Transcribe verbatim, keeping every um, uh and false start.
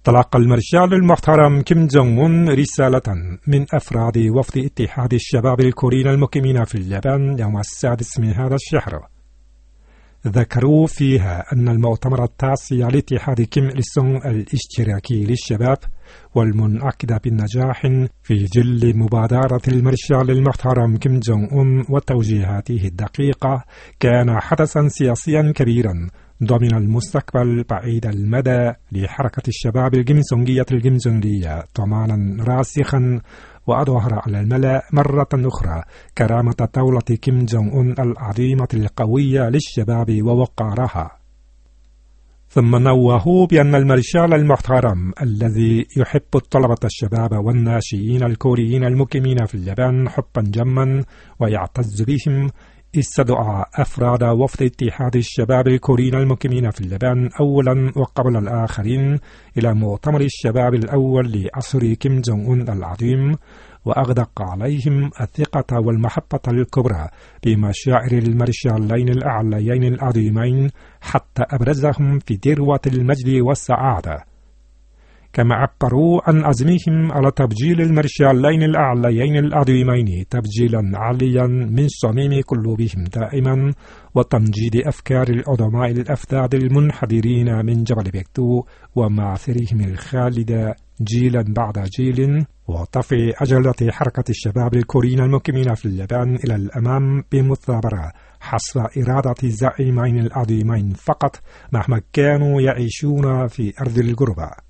تلقى المارشال المحترم كيم جونغ أون رسالة من أفراد وفد اتحاد الشباب الكوريين المقيمين في اليابان يوم السادس من هذا الشهر. ذكروا فيها أن المؤتمر التاسع لاتحاد كيم إل سونغ الاشتراكي للشباب والمنعقد بالنجاح في ظل مبادرة المارشال المحترم كيم جونغ أون وتوجيهاته الدقيقة كان حدثا سياسيا كبيرا ضمن المستقبل بعيد المدى لحركة الشباب الجيمسونجية الجيمسونجية طمانا راسخا، وأظهر على الملأ مرة أخرى كرامة دولة كيم جونغ أون العظيمة القوية للشباب ووقارها. ثم نوهوا بأن المارشال المحترم الذي يحب الطلبة الشباب والناشئين الكوريين المقيمين في اليابان حبا جما ويعتز بهم استدعى أفراد وفد اتحاد الشباب الكوريين المقيمين في اليابان أولا وقبل الآخرين إلى مؤتمر الشباب الأول لعصر كيم جونغ أون العظيم، وأغدق عليهم الثقة والمحبة الكبرى بمشاعر المارشالين الأعليين العظيمين حتى أبرزهم في ذروة المجد والسعادة. كما عبروا عن عزمهم على تبجيل المارشالين الأعليين العظيمين تبجيلا عاليا من صميم قلوبهم دائما، وتمجيد أفكار العظماء الأفذاذ المنحدرين من جبل بيكتو ومعاثرهم الخالدة جيلا بعد جيل، وتفي عجلة حركة الشباب الكوريين المقيمين في اليابان إلى الأمام بمثابرة حسب إرادة الزعيمين العظيمين فقط مهما كانوا يعيشون في أرض الغربة.